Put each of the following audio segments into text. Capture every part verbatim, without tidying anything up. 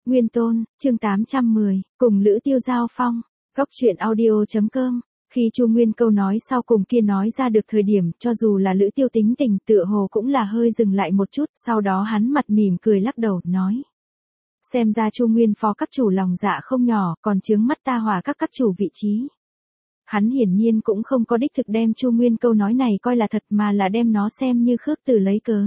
Nguyên Tôn, chương tám trăm mười, cùng Lữ Tiêu giao phong. Góc truyện audio.com. Khi Chu Nguyên câu nói sau cùng kia nói ra được thời điểm, cho dù là Lữ Tiêu tính tình, tựa hồ cũng là hơi dừng lại một chút, sau đó hắn mặt mỉm cười lắc đầu, nói: xem ra Chu Nguyên phó các chủ lòng dạ không nhỏ, còn chướng mắt ta Hỏa các các chủ vị trí. Hắn hiển nhiên cũng không có đích thực đem Chu Nguyên câu nói này coi là thật, mà là đem nó xem như khước từ lấy cớ.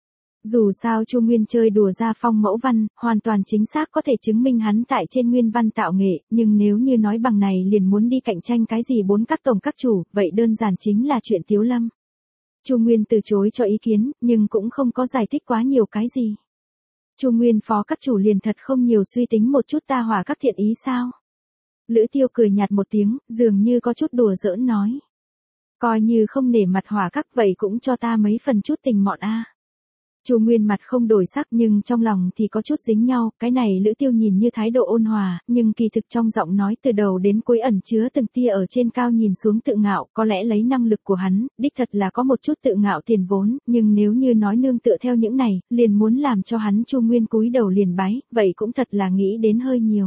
Dù sao Chu Nguyên chơi đùa ra phong mẫu văn, hoàn toàn chính xác có thể chứng minh hắn tại trên nguyên văn tạo nghệ, nhưng nếu như nói bằng này liền muốn đi cạnh tranh cái gì bốn các tổng các chủ, vậy đơn giản chính là chuyện Tiếu Lâm. Chu Nguyên từ chối cho ý kiến, nhưng cũng không có giải thích quá nhiều cái gì. Chu Nguyên phó các chủ liền thật không nhiều suy tính một chút ta Hỏa các thiện ý sao? Lữ Tiêu cười nhạt một tiếng, dường như có chút đùa giỡn nói: coi như không nể mặt Hỏa các vậy cũng cho ta mấy phần chút tình mọn a. Chu Nguyên mặt không đổi sắc nhưng trong lòng thì có chút dính nhau, cái này Lữ Tiêu nhìn như thái độ ôn hòa, nhưng kỳ thực trong giọng nói từ đầu đến cuối ẩn chứa từng tia ở trên cao nhìn xuống tự ngạo, có lẽ lấy năng lực của hắn, đích thật là có một chút tự ngạo tiền vốn, nhưng nếu như nói nương tựa theo những này, liền muốn làm cho hắn Chu Nguyên cúi đầu liền bái, vậy cũng thật là nghĩ đến hơi nhiều.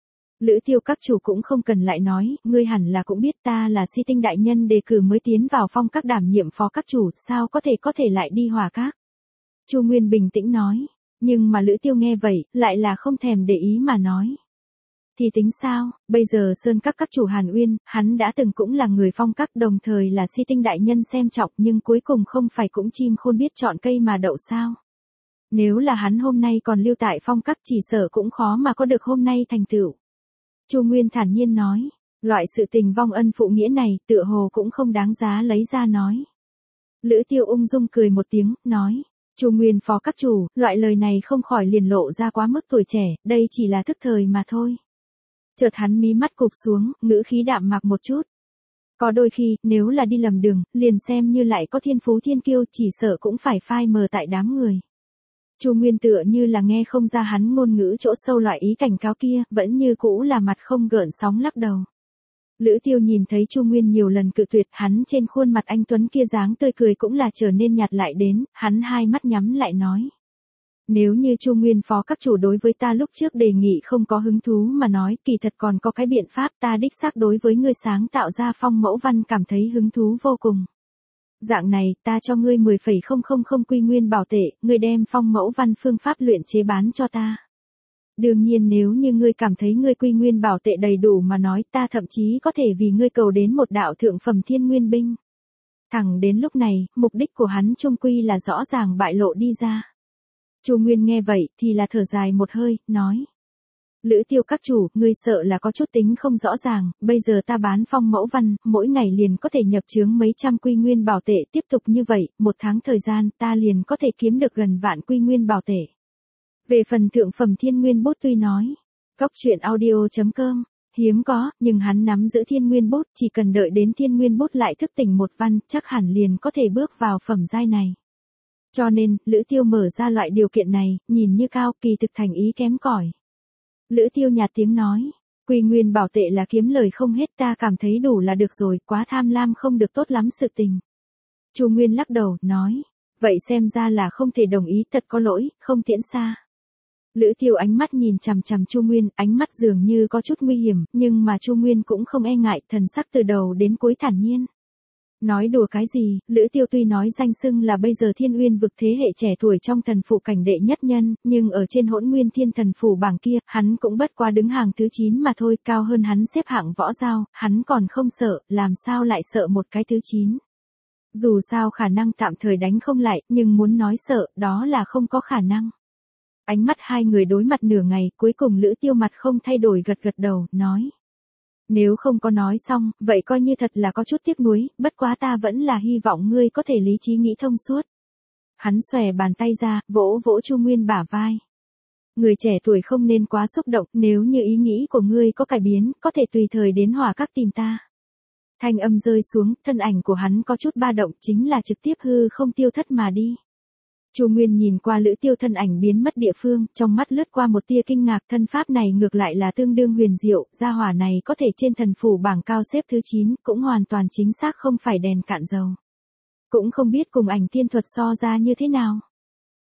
Lữ Tiêu các chủ cũng không cần lại nói, ngươi hẳn là cũng biết ta là Si Tinh đại nhân đề cử mới tiến vào phong các đảm nhiệm phó các chủ, sao có thể có thể lại đi Hỏa các. Chu Nguyên bình tĩnh nói, nhưng mà Lữ Tiêu nghe vậy, lại là không thèm để ý mà nói: thì tính sao, bây giờ Sơn các các chủ Hàn Uyên, hắn đã từng cũng là người phong các, đồng thời là Si Tinh đại nhân xem trọng, nhưng cuối cùng không phải cũng chim khôn biết chọn cây mà đậu sao. Nếu là hắn hôm nay còn lưu tại phong các chỉ sợ cũng khó mà có được hôm nay thành tựu. Chu Nguyên thản nhiên nói, loại sự tình vong ân phụ nghĩa này, tựa hồ cũng không đáng giá lấy ra nói. Lữ Tiêu ung dung cười một tiếng, nói: Chu Nguyên phó các chủ, loại lời này không khỏi liền lộ ra quá mức tuổi trẻ, đây chỉ là thức thời mà thôi. Chợt hắn mí mắt cụp xuống, ngữ khí đạm mạc một chút. Có đôi khi, nếu là đi lầm đường, liền xem như lại có thiên phú thiên kiêu, chỉ sợ cũng phải phai mờ tại đám người. Chu Nguyên tựa như là nghe không ra hắn ngôn ngữ chỗ sâu loại ý cảnh cáo kia, vẫn như cũ là mặt không gợn sóng lắc đầu. Lữ Tiêu nhìn thấy Chu Nguyên nhiều lần cự tuyệt, hắn trên khuôn mặt anh tuấn kia dáng tươi cười cũng là trở nên nhạt lại đến, hắn hai mắt nhắm lại nói: nếu như Chu Nguyên phó các chủ đối với ta lúc trước đề nghị không có hứng thú mà nói, kỳ thật còn có cái biện pháp, ta đích xác đối với ngươi sáng tạo ra phong mẫu văn cảm thấy hứng thú vô cùng. Dạng này, ta cho ngươi mười phẩy không không không quy nguyên bảo tệ, ngươi đem phong mẫu văn phương pháp luyện chế bán cho ta. Đương nhiên nếu như ngươi cảm thấy ngươi quy nguyên bảo tệ đầy đủ mà nói, ta thậm chí có thể vì ngươi cầu đến một đạo thượng phẩm thiên nguyên binh. Thẳng đến lúc này, mục đích của hắn chung quy là rõ ràng bại lộ đi ra. Chu Nguyên nghe vậy thì là thở dài một hơi, nói: Lữ Tiêu các chủ, ngươi sợ là có chút tính không rõ ràng, bây giờ ta bán phong mẫu văn, mỗi ngày liền có thể nhập chướng mấy trăm quy nguyên bảo tệ, tiếp tục như vậy, một tháng thời gian ta liền có thể kiếm được gần vạn quy nguyên bảo tệ. Về phần thượng phẩm thiên nguyên bút tuy nói, góc truyện audio.com, hiếm có, nhưng hắn nắm giữ thiên nguyên bút, chỉ cần đợi đến thiên nguyên bút lại thức tỉnh một văn, chắc hẳn liền có thể bước vào phẩm giai này. Cho nên, Lữ Tiêu mở ra loại điều kiện này, nhìn như cao, kỳ thực thành ý kém cỏi. Lữ Tiêu nhạt tiếng nói, quy nguyên bảo tệ là kiếm lời không hết, ta cảm thấy đủ là được rồi, quá tham lam không được tốt lắm sự tình. Chu Nguyên lắc đầu, nói, vậy xem ra là không thể đồng ý, thật có lỗi, không tiễn xa. Lữ Tiêu ánh mắt nhìn chằm chằm Chu Nguyên, ánh mắt dường như có chút nguy hiểm, nhưng mà Chu Nguyên cũng không e ngại, thần sắc từ đầu đến cuối thản nhiên. Nói đùa cái gì, Lữ Tiêu tuy nói danh xưng là bây giờ Thiên Uyên vực thế hệ trẻ tuổi trong thần phủ cảnh đệ nhất nhân, nhưng ở trên Hỗn Nguyên Thiên thần phủ bảng kia, hắn cũng bất quá đứng hàng thứ chín mà thôi, cao hơn hắn xếp hạng võ giao, hắn còn không sợ, làm sao lại sợ một cái thứ chín. Dù sao khả năng tạm thời đánh không lại, nhưng muốn nói sợ, đó là không có khả năng. Ánh mắt hai người đối mặt nửa ngày, cuối cùng Lữ Tiêu mặt không thay đổi gật gật đầu, nói. Nếu không có nói xong, vậy coi như thật là có chút tiếc nuối, bất quá ta vẫn là hy vọng ngươi có thể lý trí nghĩ thông suốt. Hắn xòe bàn tay ra, vỗ vỗ Chu Nguyên bả vai. Người trẻ tuổi không nên quá xúc động, nếu như ý nghĩ của ngươi có cải biến, có thể tùy thời đến Hỏa các tìm ta. Thanh âm rơi xuống, thân ảnh của hắn có chút ba động, chính là trực tiếp hư không tiêu thất mà đi. Chu Nguyên nhìn qua Lữ Tiêu thân ảnh biến mất địa phương, trong mắt lướt qua một tia kinh ngạc, thân pháp này ngược lại là tương đương huyền diệu, gia hỏa này có thể trên thần phủ bảng cao xếp thứ chín, cũng hoàn toàn chính xác không phải đèn cạn dầu. Cũng không biết cùng ảnh tiên thuật so ra như thế nào.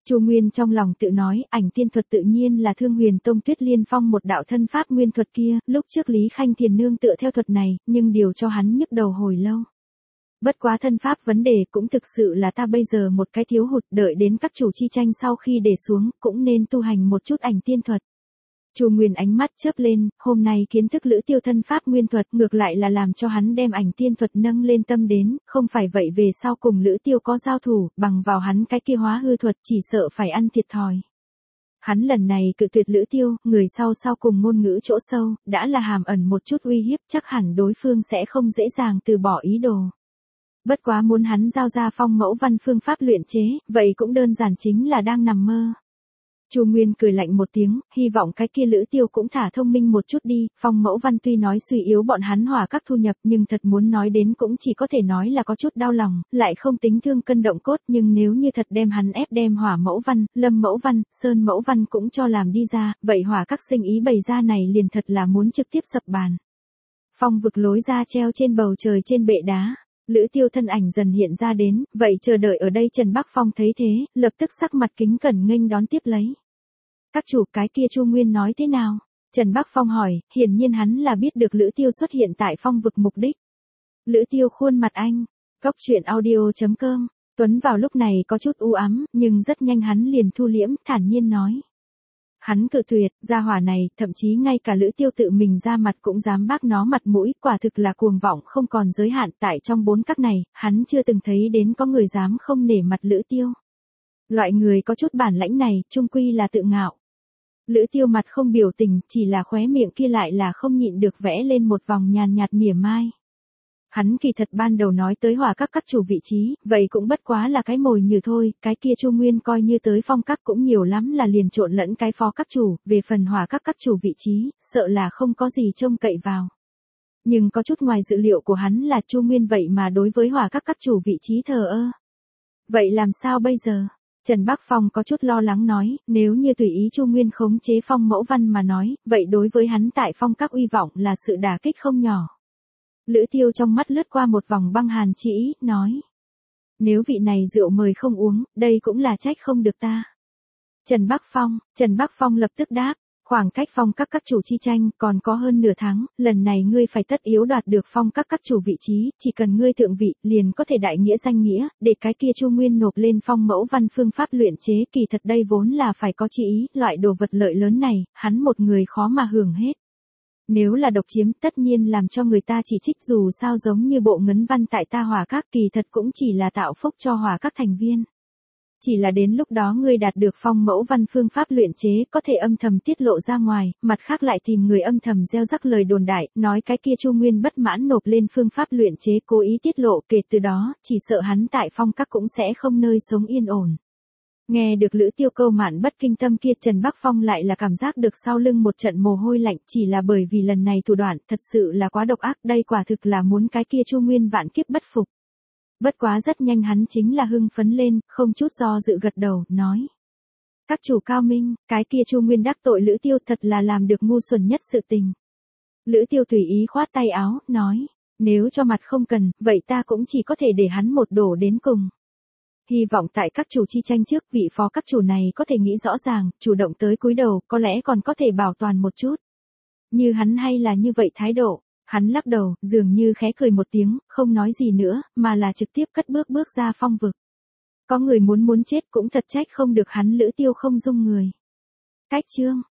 Chu Nguyên trong lòng tự nói, ảnh tiên thuật tự nhiên là Thương Huyền Tông Tuyết Liên Phong một đạo thân pháp nguyên thuật kia, lúc trước Lý Khanh Thiền nương tựa theo thuật này, nhưng điều cho hắn nhức đầu hồi lâu. Bất quá thân pháp vấn đề cũng thực sự là ta bây giờ một cái thiếu hụt, đợi đến các chủ chi tranh sau khi để xuống, cũng nên tu hành một chút ảnh tiên thuật. Chu Nguyên ánh mắt chớp lên, hôm nay kiến thức Lữ Tiêu thân pháp nguyên thuật ngược lại là làm cho hắn đem ảnh tiên thuật nâng lên tâm đến, không phải vậy về sau cùng Lữ Tiêu có giao thủ, bằng vào hắn cái kia hóa hư thuật chỉ sợ phải ăn thiệt thòi. Hắn lần này cự tuyệt Lữ Tiêu, người sau sau cùng ngôn ngữ chỗ sâu, đã là hàm ẩn một chút uy hiếp, chắc hẳn đối phương sẽ không dễ dàng từ bỏ ý đồ. Bất quá muốn hắn giao ra phong mẫu văn phương pháp luyện chế, vậy cũng đơn giản chính là đang nằm mơ. Chu Nguyên cười lạnh một tiếng, hy vọng cái kia Lữ Tiêu cũng thả thông minh một chút đi, phong mẫu văn tuy nói suy yếu bọn hắn hỏa các thu nhập nhưng thật muốn nói đến cũng chỉ có thể nói là có chút đau lòng, lại không tính thương cân động cốt, nhưng nếu như thật đem hắn ép đem hỏa mẫu văn, lâm mẫu văn, sơn mẫu văn cũng cho làm đi ra, vậy hỏa các sinh ý bày ra này liền thật là muốn trực tiếp sập bàn. Phong vực lối ra treo trên bầu trời trên bệ đá. Lữ Tiêu thân ảnh dần hiện ra đến, vậy chờ đợi ở đây Trần Bắc Phong thấy thế, lập tức sắc mặt kính cẩn nghênh đón tiếp lấy. Các chủ, cái kia Chu Nguyên nói thế nào? Trần Bắc Phong hỏi, hiển nhiên hắn là biết được Lữ Tiêu xuất hiện tại phong vực mục đích. Lữ Tiêu khuôn mặt anh, Cốc Truyện Audio chấm com, Tuấn vào lúc này có chút u ám, nhưng rất nhanh hắn liền thu liễm, thản nhiên nói. Hắn cự tuyệt, gia hỏa này, thậm chí ngay cả Lữ Tiêu tự mình ra mặt cũng dám bác nó mặt mũi, quả thực là cuồng vọng không còn giới hạn, tại trong bốn các này, hắn chưa từng thấy đến có người dám không nể mặt Lữ Tiêu. Loại người có chút bản lãnh này, chung quy là tự ngạo. Lữ Tiêu mặt không biểu tình, chỉ là khóe miệng kia lại là không nhịn được vẽ lên một vòng nhàn nhạt mỉa mai. Hắn kỳ thật ban đầu nói tới hỏa các các chủ vị trí, vậy cũng bất quá là cái mồi nhử thôi, cái kia Chu Nguyên coi như tới phong các cũng nhiều lắm là liền trộn lẫn cái phó các chủ, về phần hỏa các các chủ vị trí, sợ là không có gì trông cậy vào. Nhưng có chút ngoài dự liệu của hắn là Chu Nguyên vậy mà đối với hỏa các các chủ vị trí thờ ơ. Vậy làm sao bây giờ? Trần Bắc Phong có chút lo lắng nói, nếu như tùy ý Chu Nguyên khống chế phong mẫu văn mà nói, vậy đối với hắn tại phong các uy vọng là sự đả kích không nhỏ. Lữ Tiêu trong mắt lướt qua một vòng băng hàn chỉ, nói. Nếu vị này rượu mời không uống, đây cũng là trách không được ta. Trần Bắc Phong, Trần Bắc Phong lập tức đáp, khoảng cách phong các các chủ chi tranh còn có hơn nửa tháng, lần này ngươi phải tất yếu đoạt được phong các các chủ vị trí, chỉ cần ngươi thượng vị, liền có thể đại nghĩa danh nghĩa, để cái kia Chu Nguyên nộp lên phong mẫu văn phương pháp luyện chế, kỳ thật đây vốn là phải có chi ý, loại đồ vật lợi lớn này, hắn một người khó mà hưởng hết. Nếu là độc chiếm tất nhiên làm cho người ta chỉ trích, dù sao giống như bộ ngấn văn tại ta hỏa các kỳ thật cũng chỉ là tạo phúc cho hỏa các thành viên. Chỉ là đến lúc đó ngươi đạt được phong mẫu văn phương pháp luyện chế có thể âm thầm tiết lộ ra ngoài, mặt khác lại tìm người âm thầm gieo rắc lời đồn đại, nói cái kia Chu Nguyên bất mãn nộp lên phương pháp luyện chế cố ý tiết lộ, kể từ đó, chỉ sợ hắn tại phong các cũng sẽ không nơi sống yên ổn. Nghe được Lữ Tiêu câu mạn bất kinh tâm kia, Trần Bắc Phong lại là cảm giác được sau lưng một trận mồ hôi lạnh, chỉ là bởi vì lần này thủ đoạn thật sự là quá độc ác, đây quả thực là muốn cái kia Chu Nguyên vạn kiếp bất phục. Bất quá rất nhanh hắn chính là hưng phấn lên, không chút do dự gật đầu, nói. Các chủ cao minh, cái kia Chu Nguyên đắc tội Lữ Tiêu thật là làm được ngu xuẩn nhất sự tình. Lữ Tiêu tùy ý khoát tay áo, nói. Nếu cho mặt không cần, vậy ta cũng chỉ có thể để hắn một đổ đến cùng. Hy vọng tại các chủ chi tranh trước, vị phó các chủ này có thể nghĩ rõ ràng, chủ động tới cúi đầu, có lẽ còn có thể bảo toàn một chút. Như hắn hay là như vậy thái độ, hắn lắc đầu, dường như khẽ cười một tiếng, không nói gì nữa, mà là trực tiếp cất bước bước ra phong vực. Có người muốn muốn chết cũng thật trách không được hắn Lữ Tiêu không dung người. Cách chương